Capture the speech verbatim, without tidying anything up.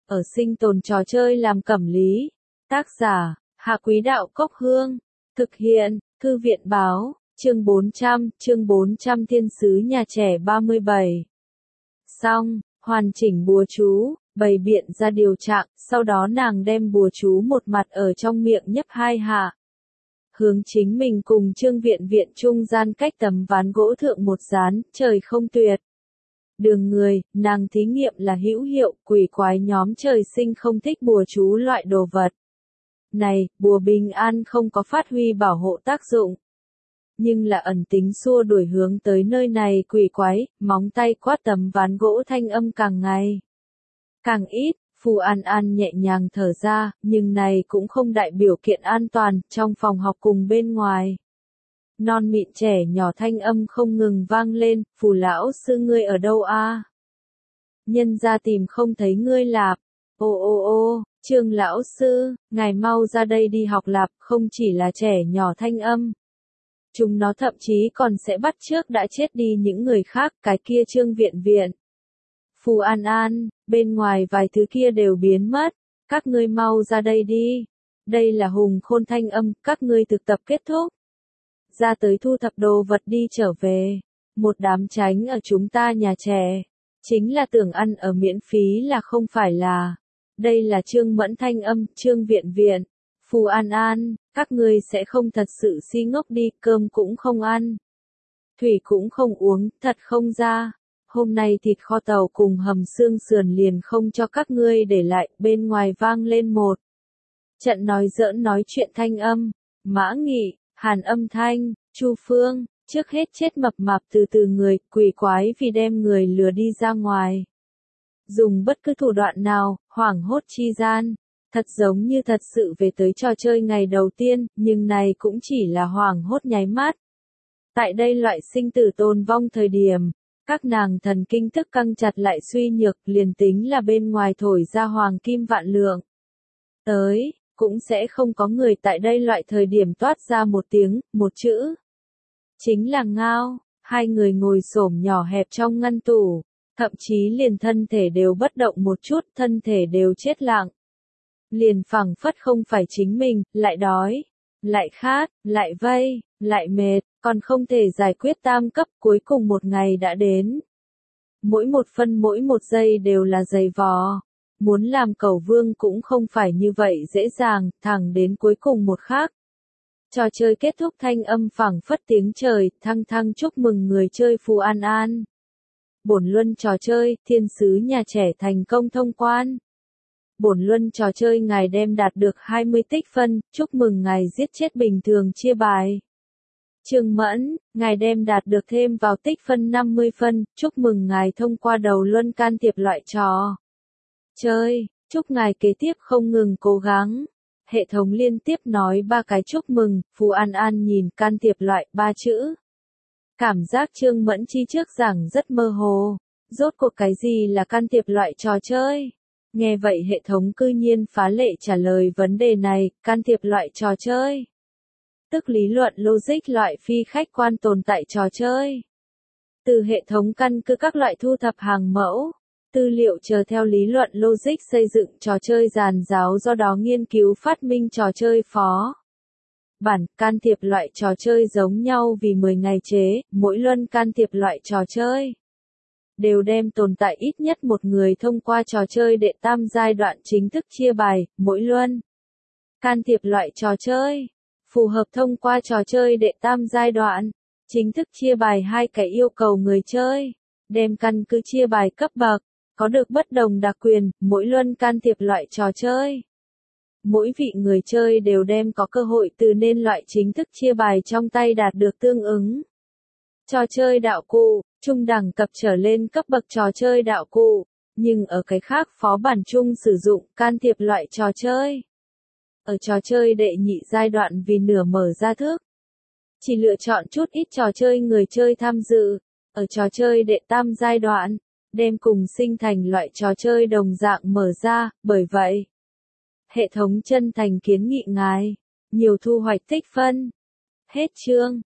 ở sinh tồn trò chơi làm cẩm lý. Tác giả, Hạ Quý Đạo Cốc Hương. Thực hiện, Thư viện Báo, chương bốn trăm, chương bốn trăm Thiên sứ nhà trẻ ba mươi bảy. Xong, hoàn chỉnh bùa chú, bày biện ra điều trạng, sau đó nàng đem bùa chú một mặt ở trong miệng nhấp hai hạ. Hướng chính mình cùng Trương Viện Viện trung gian cách tấm ván gỗ thượng một dán, trời không tuyệt. Đường người, nàng thí nghiệm là hữu hiệu, quỷ quái nhóm trời sinh không thích bùa chú loại đồ vật. Này, bùa bình an không có phát huy bảo hộ tác dụng. Nhưng là ẩn tính xua đuổi hướng tới nơi này quỷ quái, móng tay quát tấm ván gỗ thanh âm càng ngày càng ít. Phù An An nhẹ nhàng thở ra, nhưng này cũng không đại biểu kiện an toàn, trong phòng học cùng bên ngoài. Non mịn trẻ nhỏ thanh âm không ngừng vang lên, Phù lão sư ngươi ở đâu a? Nhân ra tìm không thấy ngươi lạp. Ô ô ô, Trương lão sư, ngài mau ra đây đi học lạp, không chỉ là trẻ nhỏ thanh âm. Chúng nó thậm chí còn sẽ bắt chước đã chết đi những người khác, cái kia Trương Viện Viện. Phù An An, bên ngoài vài thứ kia đều biến mất, các ngươi mau ra đây đi. Đây là Hùng Khôn thanh âm, các ngươi thực tập kết thúc. Ra tới thu thập đồ vật đi trở về. Một đám tránh ở chúng ta nhà trẻ. Chính là tưởng ăn ở miễn phí là không phải là. Đây là Trương Mẫn thanh âm, Trương Viện Viện. Phù An An, các ngươi sẽ không thật sự si ngốc đi, cơm cũng không ăn. Thủy cũng không uống, thật không ra. Hôm nay thịt kho tàu cùng hầm xương sườn liền không cho các ngươi để lại, bên ngoài vang lên một trận nói giỡn nói chuyện thanh âm. Mã Nghị, Hàn Âm Thanh, Chu Phương, trước hết chết mập mạp từ từ người, quỷ quái vì đem người lừa đi ra ngoài. Dùng bất cứ thủ đoạn nào, hoảng hốt chi gian, thật giống như thật sự về tới trò chơi ngày đầu tiên, nhưng này cũng chỉ là hoảng hốt nháy mắt. Tại đây loại sinh tử tồn vong thời điểm, các nàng thần kinh thức căng chặt lại suy nhược, liền tính là bên ngoài thổi ra hoàng kim vạn lượng. Tới, cũng sẽ không có người tại đây loại thời điểm toát ra một tiếng, một chữ. Chính là ngao, hai người ngồi xổm nhỏ hẹp trong ngăn tủ, thậm chí liền thân thể đều bất động một chút, thân thể đều chết lặng. Liền phẳng phất không phải chính mình, lại đói, lại khát, lại vây, lại mệt, còn không thể giải quyết tam cấp, cuối cùng một ngày đã đến. Mỗi một phân mỗi một giây đều là dày vò. Muốn làm cầu vương cũng không phải như vậy dễ dàng, thẳng đến cuối cùng một khắc. Trò chơi kết thúc thanh âm phẳng phất tiếng trời, thăng thăng chúc mừng người chơi Phù An An. Bổn luân trò chơi, thiên sứ nhà trẻ thành công thông quan. Bổn luân trò chơi ngài đem đạt được hai mươi tích phân, chúc mừng ngài giết chết bình thường chia bài. Trương Mẫn, ngài đem đạt được thêm vào tích phân năm mươi phân, chúc mừng ngài thông qua đầu luân can thiệp loại trò chơi, chúc ngài kế tiếp không ngừng cố gắng. Hệ thống liên tiếp nói ba cái chúc mừng, Phù An An nhìn can thiệp loại ba chữ. Cảm giác Trương Mẫn chi trước giảng rất mơ hồ, rốt cuộc cái gì là can thiệp loại trò chơi? Nghe vậy hệ thống cư nhiên phá lệ trả lời vấn đề này, can thiệp loại trò chơi. Tức lý luận logic loại phi khách quan tồn tại trò chơi. Từ hệ thống căn cứ các loại thu thập hàng mẫu, tư liệu chờ theo lý luận logic xây dựng trò chơi giàn giáo, do đó nghiên cứu phát minh trò chơi phó bản. Can thiệp loại trò chơi giống nhau vì mười ngày chế, mỗi luân can thiệp loại trò chơi đều đem tồn tại ít nhất một người thông qua trò chơi đệ tam giai đoạn chính thức chia bài, mỗi luân can thiệp loại trò chơi phù hợp thông qua trò chơi đệ tam giai đoạn chính thức chia bài hai cái yêu cầu người chơi, đem căn cứ chia bài cấp bậc, có được bất đồng đặc quyền, mỗi luân can thiệp loại trò chơi. Mỗi vị người chơi đều đem có cơ hội từ nên loại chính thức chia bài trong tay đạt được tương ứng trò chơi đạo cụ, trung đẳng cấp trở lên cấp bậc trò chơi đạo cụ, nhưng ở cái khác phó bản chung sử dụng can thiệp loại trò chơi. Ở trò chơi đệ nhị giai đoạn vì nửa mở ra thức, chỉ lựa chọn chút ít trò chơi người chơi tham dự. Ở trò chơi đệ tam giai đoạn, đem cùng sinh thành loại trò chơi đồng dạng mở ra, bởi vậy, hệ thống chân thành kiến nghị ngài, nhiều thu hoạch tích phân. Hết chương.